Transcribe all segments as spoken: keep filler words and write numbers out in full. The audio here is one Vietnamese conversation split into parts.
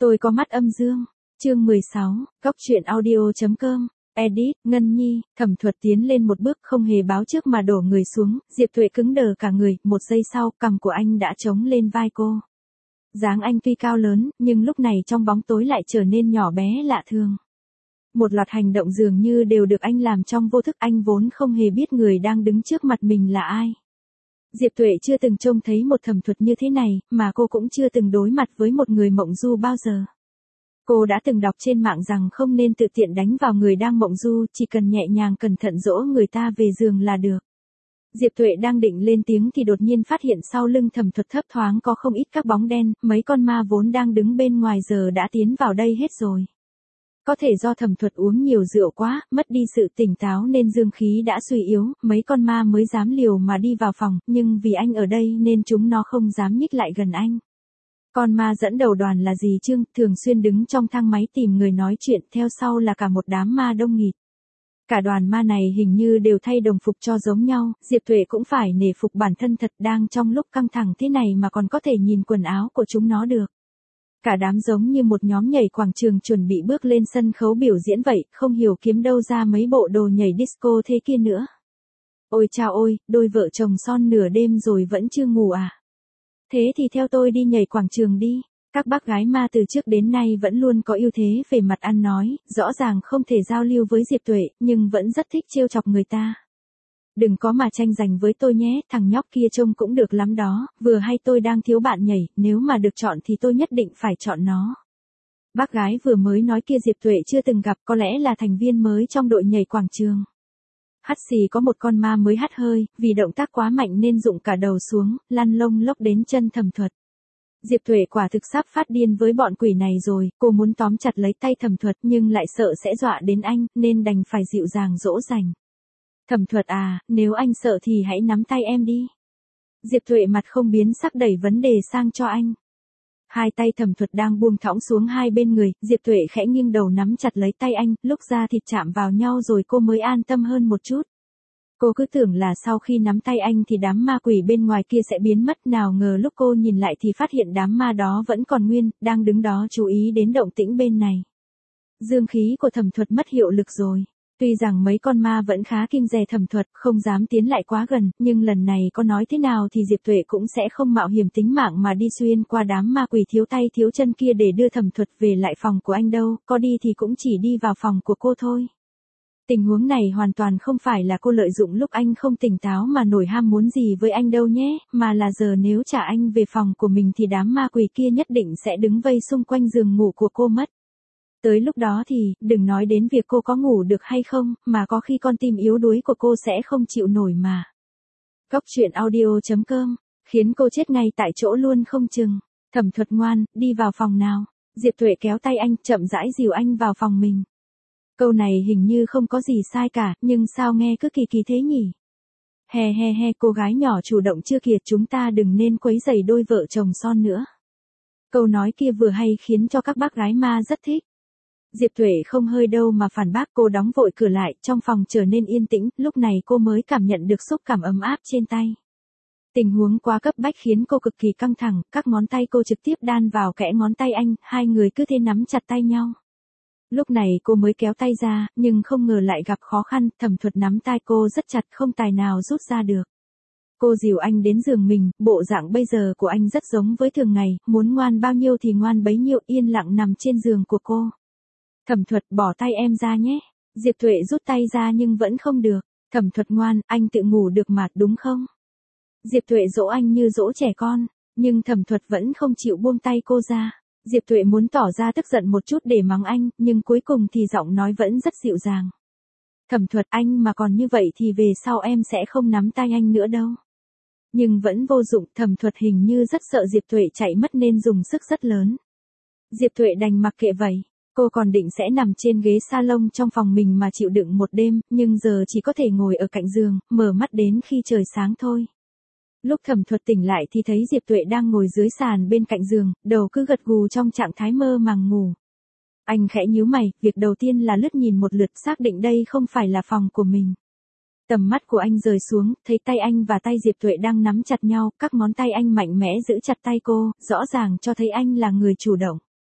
Tôi có mắt âm dương. Chương mười sáu, Góc truyện audio.com. Edit, Ngân Nhi, Thẩm Thuật tiến lên một bước không hề báo trước mà đổ người xuống, Diệp Tuệ cứng đờ cả người, một giây sau, cằm của anh đã chống lên vai cô. Dáng anh tuy cao lớn, nhưng lúc này trong bóng tối lại trở nên nhỏ bé lạ thường. Một loạt hành động dường như đều được anh làm trong vô thức, anh vốn không hề biết người đang đứng trước mặt mình là ai. Diệp Tuệ chưa từng trông thấy một Thẩm Thuật như thế này, mà cô cũng chưa từng đối mặt với một người mộng du bao giờ. Cô đã từng đọc trên mạng rằng không nên tự tiện đánh vào người đang mộng du, chỉ cần nhẹ nhàng cẩn thận dỗ người ta về giường là được. Diệp Tuệ đang định lên tiếng thì đột nhiên phát hiện sau lưng Thẩm Thuật thấp thoáng có không ít các bóng đen, mấy con ma vốn đang đứng bên ngoài giờ đã tiến vào đây hết rồi. Có thể do Thẩm Thuật uống nhiều rượu quá, mất đi sự tỉnh táo nên dương khí đã suy yếu, mấy con ma mới dám liều mà đi vào phòng, nhưng vì anh ở đây nên chúng nó không dám nhích lại gần anh. Con ma dẫn đầu đoàn là dì Trương, thường xuyên đứng trong thang máy tìm người nói chuyện, theo sau là cả một đám ma đông nghịt. Cả đoàn ma này hình như đều thay đồng phục cho giống nhau, Diệp Tuệ cũng phải nể phục bản thân thật, đang trong lúc căng thẳng thế này mà còn có thể nhìn quần áo của chúng nó được. Cả đám giống như một nhóm nhảy quảng trường chuẩn bị bước lên sân khấu biểu diễn vậy, không hiểu kiếm đâu ra mấy bộ đồ nhảy disco thế kia nữa. Ôi chao ôi, đôi vợ chồng son nửa đêm rồi vẫn chưa ngủ à? Thế thì theo tôi đi nhảy quảng trường đi. Các bác gái ma từ trước đến nay vẫn luôn có ưu thế về mặt ăn nói, rõ ràng không thể giao lưu với Diệp Tuệ, nhưng vẫn rất thích trêu chọc người ta. Đừng có mà tranh giành với tôi nhé, thằng nhóc kia trông cũng được lắm đó, vừa hay tôi đang thiếu bạn nhảy, nếu mà được chọn thì tôi nhất định phải chọn nó. Bác gái vừa mới nói kia Diệp Tuệ chưa từng gặp, có lẽ là thành viên mới trong đội nhảy quảng trường. Hắt xì có một con ma mới hắt hơi, vì động tác quá mạnh nên rụng cả đầu xuống, lăn lông lốc đến chân Thẩm Thuật. Diệp Tuệ quả thực sắp phát điên với bọn quỷ này rồi, cô muốn tóm chặt lấy tay Thẩm Thuật nhưng lại sợ sẽ dọa đến anh, nên đành phải dịu dàng dỗ dành. Thẩm Thuật à, nếu anh sợ thì hãy nắm tay em đi. Diệp Tuệ mặt không biến sắc đẩy vấn đề sang cho anh. Hai tay Thẩm Thuật đang buông thõng xuống hai bên người, Diệp Tuệ khẽ nghiêng đầu nắm chặt lấy tay anh, lúc da thịt chạm vào nhau rồi cô mới an tâm hơn một chút. Cô cứ tưởng là sau khi nắm tay anh thì đám ma quỷ bên ngoài kia sẽ biến mất, nào ngờ lúc cô nhìn lại thì phát hiện đám ma đó vẫn còn nguyên, đang đứng đó chú ý đến động tĩnh bên này. Dương khí của Thẩm Thuật mất hiệu lực rồi. Tuy rằng mấy con ma vẫn khá kiêng dè Thẩm Thuật, không dám tiến lại quá gần, nhưng lần này có nói thế nào thì Diệp Tuệ cũng sẽ không mạo hiểm tính mạng mà đi xuyên qua đám ma quỷ thiếu tay thiếu chân kia để đưa Thẩm Thuật về lại phòng của anh đâu, có đi thì cũng chỉ đi vào phòng của cô thôi. Tình huống này hoàn toàn không phải là cô lợi dụng lúc anh không tỉnh táo mà nổi ham muốn gì với anh đâu nhé, mà là giờ nếu trả anh về phòng của mình thì đám ma quỷ kia nhất định sẽ đứng vây xung quanh giường ngủ của cô mất. Tới lúc đó thì, đừng nói đến việc cô có ngủ được hay không, mà có khi con tim yếu đuối của cô sẽ không chịu nổi mà. Góc truyện audio.com, khiến cô chết ngay tại chỗ luôn không chừng. Thẩm Thuật ngoan, đi vào phòng nào. Diệp Tuệ kéo tay anh, chậm rãi dìu anh vào phòng mình. Câu này hình như không có gì sai cả, nhưng sao nghe cứ kỳ kỳ thế nhỉ? He he he, cô gái nhỏ chủ động chưa kìa, chúng ta đừng nên quấy rầy đôi vợ chồng son nữa. Câu nói kia vừa hay khiến cho các bác gái ma rất thích. Diệp Tuệ không hơi đâu mà phản bác, cô đóng vội cửa lại, trong phòng trở nên yên tĩnh, lúc này cô mới cảm nhận được xúc cảm ấm áp trên tay. Tình huống quá cấp bách khiến cô cực kỳ căng thẳng, các ngón tay cô trực tiếp đan vào kẽ ngón tay anh, hai người cứ thế nắm chặt tay nhau. Lúc này cô mới kéo tay ra, nhưng không ngờ lại gặp khó khăn, Thẩm Thuật nắm tay cô rất chặt không tài nào rút ra được. Cô dìu anh đến giường mình, bộ dạng bây giờ của anh rất giống với thường ngày, muốn ngoan bao nhiêu thì ngoan bấy nhiêu, yên lặng nằm trên giường của cô. Thẩm Thuật bỏ tay em ra nhé. Diệp Tuệ rút tay ra nhưng vẫn không được. Thẩm Thuật ngoan, anh tự ngủ được mà, đúng không? Diệp Tuệ dỗ anh như dỗ trẻ con, nhưng Thẩm Thuật vẫn không chịu buông tay cô ra. Diệp Tuệ muốn tỏ ra tức giận một chút để mắng anh, nhưng cuối cùng thì giọng nói vẫn rất dịu dàng. Thẩm Thuật, anh mà còn như vậy thì về sau em sẽ không nắm tay anh nữa đâu. Nhưng vẫn vô dụng, Thẩm Thuật hình như rất sợ Diệp Tuệ chạy mất nên dùng sức rất lớn. Diệp Tuệ đành mặc kệ vậy. Cô còn định sẽ nằm trên ghế salon trong phòng mình mà chịu đựng một đêm, nhưng giờ chỉ có thể ngồi ở cạnh giường, mở mắt đến khi trời sáng thôi. Lúc Thẩm Thuật tỉnh lại thì thấy Diệp Tuệ đang ngồi dưới sàn bên cạnh giường, đầu cứ gật gù trong trạng thái mơ màng ngủ. Anh khẽ nhíu mày, việc đầu tiên là lướt nhìn một lượt xác định đây không phải là phòng của mình. Tầm mắt của anh rời xuống, thấy tay anh và tay Diệp Tuệ đang nắm chặt nhau, các ngón tay anh mạnh mẽ giữ chặt tay cô, rõ ràng cho thấy anh là người chủ động.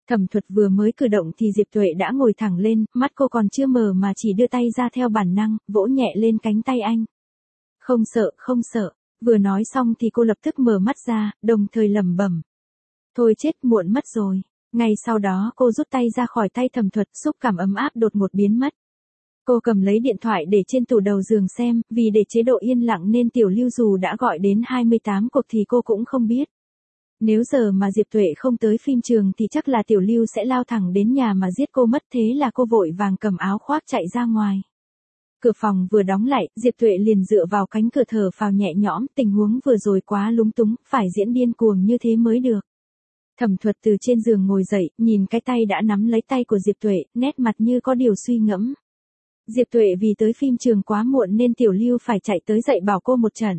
Thẩm Thuật vừa mới cử động thì Diệp Tuệ đã ngồi thẳng lên, mắt cô còn chưa mở mà chỉ đưa tay ra theo bản năng, vỗ nhẹ lên cánh tay anh. Không sợ, không sợ. Vừa nói xong thì cô lập tức mở mắt ra, đồng thời lẩm bẩm. Thôi chết, muộn mất rồi. Ngay sau đó cô rút tay ra khỏi tay Thẩm Thuật, xúc cảm ấm áp đột ngột biến mất. Cô cầm lấy điện thoại để trên tủ đầu giường xem, vì để chế độ yên lặng nên Tiểu Lưu dù đã gọi đến hai mươi tám cuộc thì cô cũng không biết. Nếu giờ mà Diệp Tuệ không tới phim trường thì chắc là Tiểu Lưu sẽ lao thẳng đến nhà mà giết cô mất, thế là cô vội vàng cầm áo khoác chạy ra ngoài. Cửa phòng vừa đóng lại, Diệp Tuệ liền dựa vào cánh cửa thở phào nhẹ nhõm, tình huống vừa rồi quá lúng túng, phải diễn điên cuồng như thế mới được. Thẩm Thuật từ trên giường ngồi dậy, nhìn cái tay đã nắm lấy tay của Diệp Tuệ, nét mặt như có điều suy ngẫm. Diệp Tuệ vì tới phim trường quá muộn nên Tiểu Lưu phải chạy tới dạy bảo cô một trận.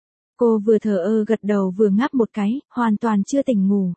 Cô vừa thờ ơ gật đầu vừa ngáp một cái, hoàn toàn chưa tỉnh ngủ.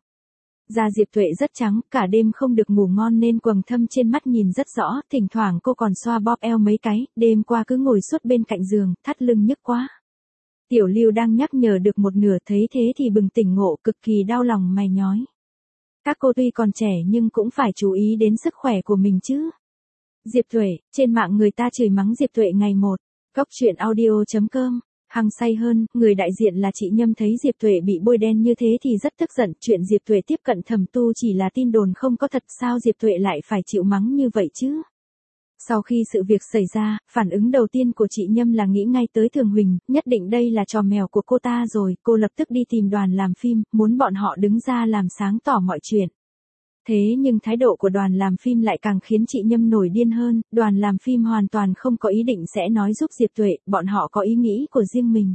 Da Diệp Tuệ rất trắng, cả đêm không được ngủ ngon nên quầng thâm trên mắt nhìn rất rõ, thỉnh thoảng cô còn xoa bóp eo mấy cái, đêm qua cứ ngồi suốt bên cạnh giường, thắt lưng nhức quá. Tiểu Lưu đang nhắc nhở được một nửa, thấy thế thì bừng tỉnh ngộ, cực kỳ đau lòng mày nhói. Các cô tuy còn trẻ nhưng cũng phải chú ý đến sức khỏe của mình chứ. Diệp Tuệ, trên mạng người ta chửi mắng Diệp Tuệ ngày một. Góc truyện audio chấm com. Hăng say hơn, người đại diện là chị Nhâm thấy Diệp Tuệ bị bôi đen như thế thì rất tức giận, chuyện Diệp Tuệ tiếp cận Thẩm Tu chỉ là tin đồn không có thật, sao Diệp Tuệ lại phải chịu mắng như vậy chứ? Sau khi sự việc xảy ra, phản ứng đầu tiên của chị Nhâm là nghĩ ngay tới Thường Huỳnh, nhất định đây là trò mèo của cô ta rồi, cô lập tức đi tìm đoàn làm phim, muốn bọn họ đứng ra làm sáng tỏ mọi chuyện. Thế nhưng thái độ của đoàn làm phim lại càng khiến chị Nhâm nổi điên hơn, đoàn làm phim hoàn toàn không có ý định sẽ nói giúp Diệp Tuệ, bọn họ có ý nghĩ của riêng mình.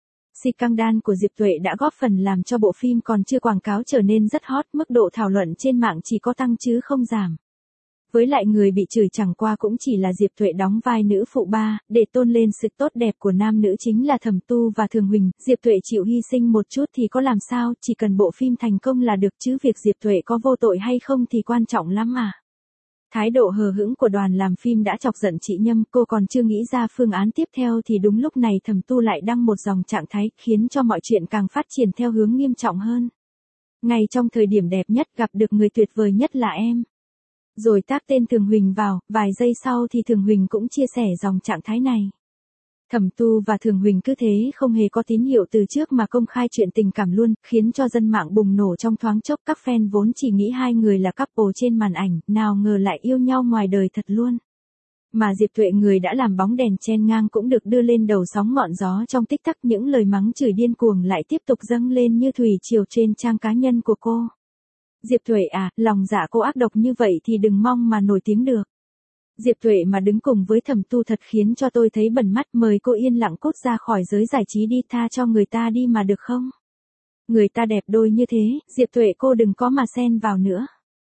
Scandal của Diệp Tuệ đã góp phần làm cho bộ phim còn chưa quảng cáo trở nên rất hot, mức độ thảo luận trên mạng chỉ có tăng chứ không giảm. Với lại người bị chửi chẳng qua cũng chỉ là Diệp Tuệ đóng vai nữ phụ ba, để tôn lên sự tốt đẹp của nam nữ chính là Thẩm Tu và Thường Huỳnh, Diệp Tuệ chịu hy sinh một chút thì có làm sao, chỉ cần bộ phim thành công là được chứ việc Diệp Tuệ có vô tội hay không thì quan trọng lắm à. Thái độ hờ hững của đoàn làm phim đã chọc giận chị Nhâm, cô còn chưa nghĩ ra phương án tiếp theo thì đúng lúc này Thẩm Tu lại đăng một dòng trạng thái, khiến cho mọi chuyện càng phát triển theo hướng nghiêm trọng hơn. Ngay trong thời điểm đẹp nhất gặp được người tuyệt vời nhất là em. Rồi tác tên Thường Huỳnh vào, vài giây sau thì Thường Huỳnh cũng chia sẻ dòng trạng thái này. Thẩm Tu và Thường Huỳnh cứ thế không hề có tín hiệu từ trước mà công khai chuyện tình cảm luôn, khiến cho dân mạng bùng nổ trong thoáng chốc, các fan vốn chỉ nghĩ hai người là couple trên màn ảnh, nào ngờ lại yêu nhau ngoài đời thật luôn. Mà Diệp Tuệ người đã làm bóng đèn chen ngang cũng được đưa lên đầu sóng ngọn gió trong tích tắc, những lời mắng chửi điên cuồng lại tiếp tục dâng lên như thủy triều trên trang cá nhân của cô. Diệp Tuệ à, lòng dạ cô ác độc như vậy thì đừng mong mà nổi tiếng được. Diệp Tuệ mà đứng cùng với Thẩm Tu thật khiến cho tôi thấy bẩn mắt, mời cô yên lặng cút ra khỏi giới giải trí đi, tha cho người ta đi mà được không? Người ta đẹp đôi như thế, Diệp Tuệ cô đừng có mà xen vào nữa.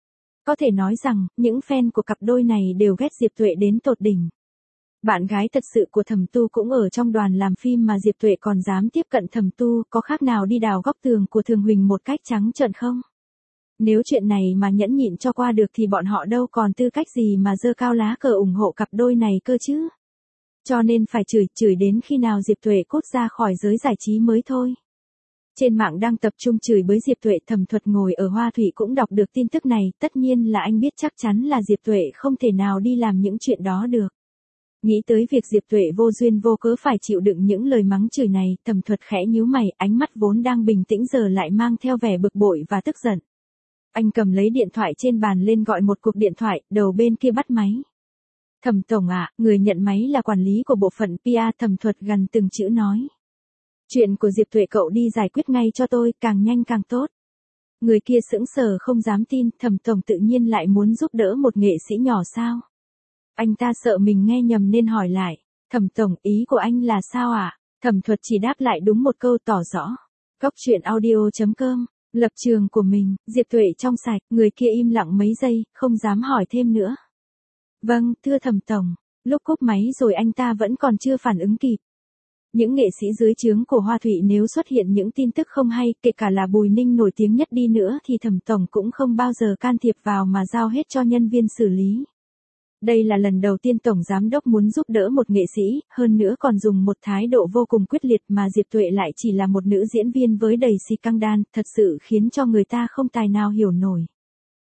Có thể nói rằng, những fan của cặp đôi này đều ghét Diệp Tuệ đến tột đỉnh. Bạn gái thật sự của Thẩm Tu cũng ở trong đoàn làm phim mà Diệp Tuệ còn dám tiếp cận Thẩm Tu, có khác nào đi đào góc tường của Thường Huỳnh một cách trắng trợn không? Nếu chuyện này mà nhẫn nhịn cho qua được thì bọn họ đâu còn tư cách gì mà giơ cao lá cờ ủng hộ cặp đôi này cơ chứ. Cho nên phải chửi, chửi đến khi nào Diệp Tuệ cút ra khỏi giới giải trí mới thôi. Trên mạng đang tập trung chửi bới Diệp Tuệ, Thẩm Thuật ngồi ở Hoa Thủy cũng đọc được tin tức này, tất nhiên là anh biết chắc chắn là Diệp Tuệ không thể nào đi làm những chuyện đó được. Nghĩ tới việc Diệp Tuệ vô duyên vô cớ phải chịu đựng những lời mắng chửi này, Thẩm Thuật khẽ nhíu mày, ánh mắt vốn đang bình tĩnh giờ lại mang theo vẻ bực bội và tức giận. Anh cầm lấy điện thoại trên bàn lên gọi một cuộc điện thoại, đầu bên kia bắt máy. Thẩm tổng ạ, à, người nhận máy là quản lý của bộ phận pê e, Thẩm Thuật gần từng chữ nói. Chuyện của Diệp Tuệ cậu đi giải quyết ngay cho tôi, càng nhanh càng tốt. Người kia sững sờ không dám tin, Thẩm tổng tự nhiên lại muốn giúp đỡ một nghệ sĩ nhỏ sao? Anh ta sợ mình nghe nhầm nên hỏi lại, Thẩm tổng, ý của anh là sao ạ? À? Thẩm Thuật chỉ đáp lại đúng một câu tỏ rõ. Góc truyện audio chấm com. Lập trường của mình, Diệp Tuệ trong sạch, người kia im lặng mấy giây, không dám hỏi thêm nữa. Vâng, thưa Thẩm tổng. Lúc cúp máy rồi anh ta vẫn còn chưa phản ứng kịp. Những nghệ sĩ dưới trướng của Hoa Thủy nếu xuất hiện những tin tức không hay, kể cả là Bùi Ninh nổi tiếng nhất đi nữa thì Thẩm tổng cũng không bao giờ can thiệp vào mà giao hết cho nhân viên xử lý. Đây là lần đầu tiên Tổng Giám đốc muốn giúp đỡ một nghệ sĩ, hơn nữa còn dùng một thái độ vô cùng quyết liệt mà Diệp Tuệ lại chỉ là một nữ diễn viên với đầy scandal, thật sự khiến cho người ta không tài nào hiểu nổi.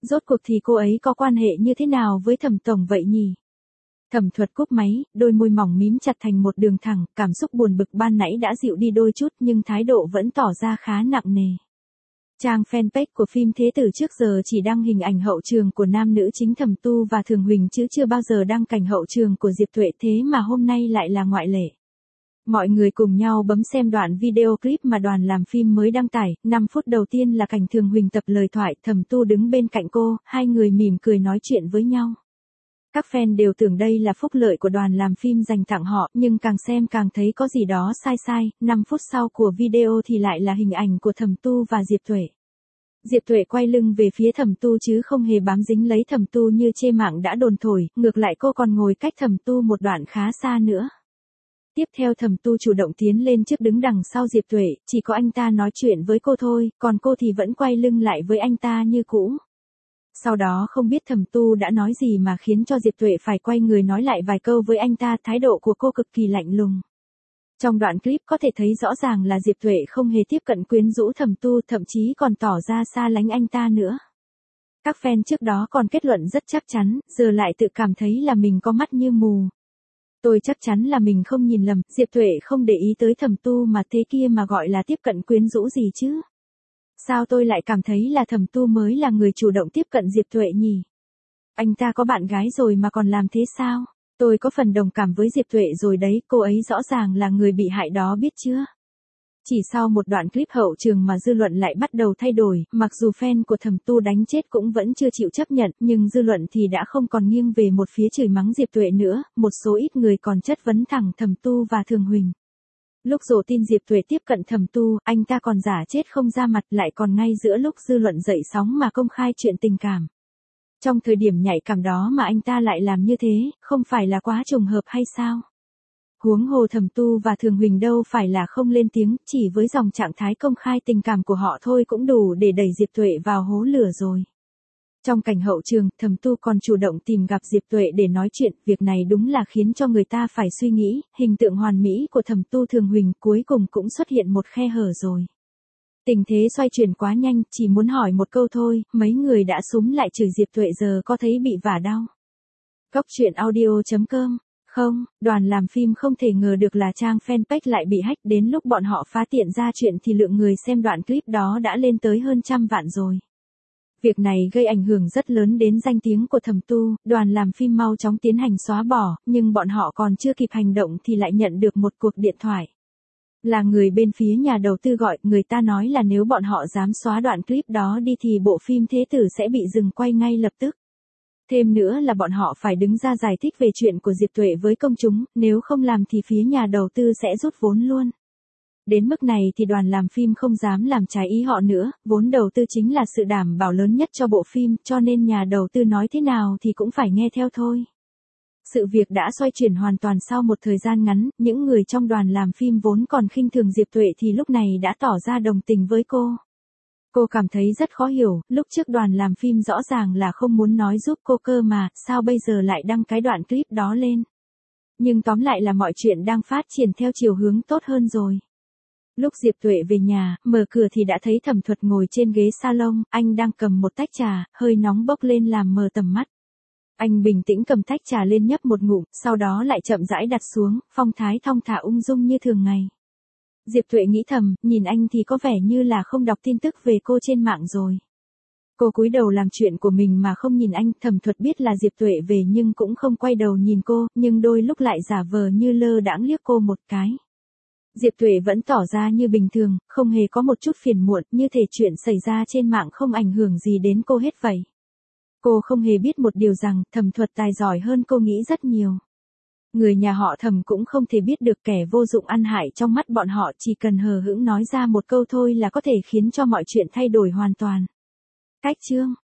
Rốt cuộc thì cô ấy có quan hệ như thế nào với Thẩm tổng vậy nhỉ? Thẩm Thuật cúp máy, đôi môi mỏng mím chặt thành một đường thẳng, cảm xúc buồn bực ban nãy đã dịu đi đôi chút nhưng thái độ vẫn tỏ ra khá nặng nề. Trang fanpage của phim Thế Tử trước giờ chỉ đăng hình ảnh hậu trường của nam nữ chính Thẩm Tu và Thường Huỳnh chứ chưa bao giờ đăng cảnh hậu trường của Diệp Tuệ, thế mà hôm nay lại là ngoại lệ. Mọi người cùng nhau bấm xem đoạn video clip mà đoàn làm phim mới đăng tải, năm phút đầu tiên là cảnh Thường Huỳnh tập lời thoại, Thẩm Tu đứng bên cạnh cô, hai người mỉm cười nói chuyện với nhau. Các fan đều tưởng đây là phúc lợi của đoàn làm phim dành tặng họ, nhưng càng xem càng thấy có gì đó sai sai, năm phút sau của video thì lại là hình ảnh của Thẩm Tu và Diệp Tuệ. Diệp Tuệ quay lưng về phía Thẩm Tu chứ không hề bám dính lấy Thẩm Tu như chê mạng đã đồn thổi, ngược lại cô còn ngồi cách Thẩm Tu một đoạn khá xa nữa. Tiếp theo Thẩm Tu chủ động tiến lên trước đứng đằng sau Diệp Tuệ, chỉ có anh ta nói chuyện với cô thôi, còn cô thì vẫn quay lưng lại với anh ta như cũ. Sau đó không biết Thẩm Tu đã nói gì mà khiến cho Diệp Tuệ phải quay người nói lại vài câu với anh ta, thái độ của cô cực kỳ lạnh lùng. Trong đoạn clip có thể thấy rõ ràng là Diệp Tuệ không hề tiếp cận quyến rũ Thẩm Tu, thậm chí còn tỏ ra xa lánh anh ta nữa. Các fan trước đó còn kết luận rất chắc chắn, giờ lại tự cảm thấy là mình có mắt như mù. Tôi chắc chắn là mình không nhìn lầm, Diệp Tuệ không để ý tới Thẩm Tu mà thế kia mà gọi là tiếp cận quyến rũ gì chứ? Sao tôi lại cảm thấy là Thẩm Tu mới là người chủ động tiếp cận Diệp Tuệ nhỉ? Anh ta có bạn gái rồi mà còn làm thế sao? Tôi có phần đồng cảm với Diệp Tuệ rồi đấy, cô ấy rõ ràng là người bị hại đó biết chưa? Chỉ sau một đoạn clip hậu trường mà dư luận lại bắt đầu thay đổi, mặc dù fan của Thẩm Tu đánh chết cũng vẫn chưa chịu chấp nhận, nhưng dư luận thì đã không còn nghiêng về một phía chửi mắng Diệp Tuệ nữa, một số ít người còn chất vấn thẳng Thẩm Tu và Thường Huỳnh. Lúc rộ tin Diệp Tuệ tiếp cận Thẩm Tu, anh ta còn giả chết không ra mặt, lại còn ngay giữa lúc dư luận dậy sóng mà công khai chuyện tình cảm. Trong thời điểm nhạy cảm đó mà anh ta lại làm như thế, không phải là quá trùng hợp hay sao? Huống hồ Thẩm Tu và Thường Huỳnh đâu phải là không lên tiếng, chỉ với dòng trạng thái công khai tình cảm của họ thôi cũng đủ để đẩy Diệp Tuệ vào hố lửa rồi. Trong cảnh hậu trường, Thẩm Tu còn chủ động tìm gặp Diệp Tuệ để nói chuyện, việc này đúng là khiến cho người ta phải suy nghĩ, hình tượng hoàn mỹ của Thẩm Tu Thường Huỳnh cuối cùng cũng xuất hiện một khe hở rồi. Tình thế xoay chuyển quá nhanh, chỉ muốn hỏi một câu thôi, mấy người đã súm lại chửi Diệp Tuệ giờ có thấy bị vả đau? Góc truyện audio chấm com. Không, đoàn làm phim không thể ngờ được là trang fanpage lại bị hack, đến lúc bọn họ phá tiện ra chuyện thì lượng người xem đoạn clip đó đã lên tới hơn trăm vạn rồi. Việc này gây ảnh hưởng rất lớn đến danh tiếng của Thẩm Tu, đoàn làm phim mau chóng tiến hành xóa bỏ, nhưng bọn họ còn chưa kịp hành động thì lại nhận được một cuộc điện thoại. Là người bên phía nhà đầu tư gọi, người ta nói là nếu bọn họ dám xóa đoạn clip đó đi thì bộ phim Thế Tử sẽ bị dừng quay ngay lập tức. Thêm nữa là bọn họ phải đứng ra giải thích về chuyện của Diệp Tuệ với công chúng, nếu không làm thì phía nhà đầu tư sẽ rút vốn luôn. Đến mức này thì đoàn làm phim không dám làm trái ý họ nữa, vốn đầu tư chính là sự đảm bảo lớn nhất cho bộ phim, cho nên nhà đầu tư nói thế nào thì cũng phải nghe theo thôi. Sự việc đã xoay chuyển hoàn toàn sau một thời gian ngắn, những người trong đoàn làm phim vốn còn khinh thường Diệp Tuệ thì lúc này đã tỏ ra đồng tình với cô. Cô cảm thấy rất khó hiểu, lúc trước đoàn làm phim rõ ràng là không muốn nói giúp cô cơ mà, sao bây giờ lại đăng cái đoạn clip đó lên. Nhưng tóm lại là mọi chuyện đang phát triển theo chiều hướng tốt hơn rồi. Lúc Diệp Tuệ về nhà, mở cửa thì đã thấy Thẩm Thuật ngồi trên ghế salon, anh đang cầm một tách trà, hơi nóng bốc lên làm mờ tầm mắt. Anh bình tĩnh cầm tách trà lên nhấp một ngụm, sau đó lại chậm rãi đặt xuống, phong thái thong thả ung dung như thường ngày. Diệp Tuệ nghĩ thầm, nhìn anh thì có vẻ như là không đọc tin tức về cô trên mạng rồi. Cô cúi đầu làm chuyện của mình mà không nhìn anh, Thẩm Thuật biết là Diệp Tuệ về nhưng cũng không quay đầu nhìn cô, nhưng đôi lúc lại giả vờ như lơ đãng liếc cô một cái. Diệp Tuệ vẫn tỏ ra như bình thường, không hề có một chút phiền muộn, như thể chuyện xảy ra trên mạng không ảnh hưởng gì đến cô hết vậy. Cô không hề biết một điều rằng, Thẩm Thuật tài giỏi hơn cô nghĩ rất nhiều. Người nhà họ Thẩm cũng không thể biết được kẻ vô dụng ăn hại trong mắt bọn họ, chỉ cần hờ hững nói ra một câu thôi là có thể khiến cho mọi chuyện thay đổi hoàn toàn. Cách chương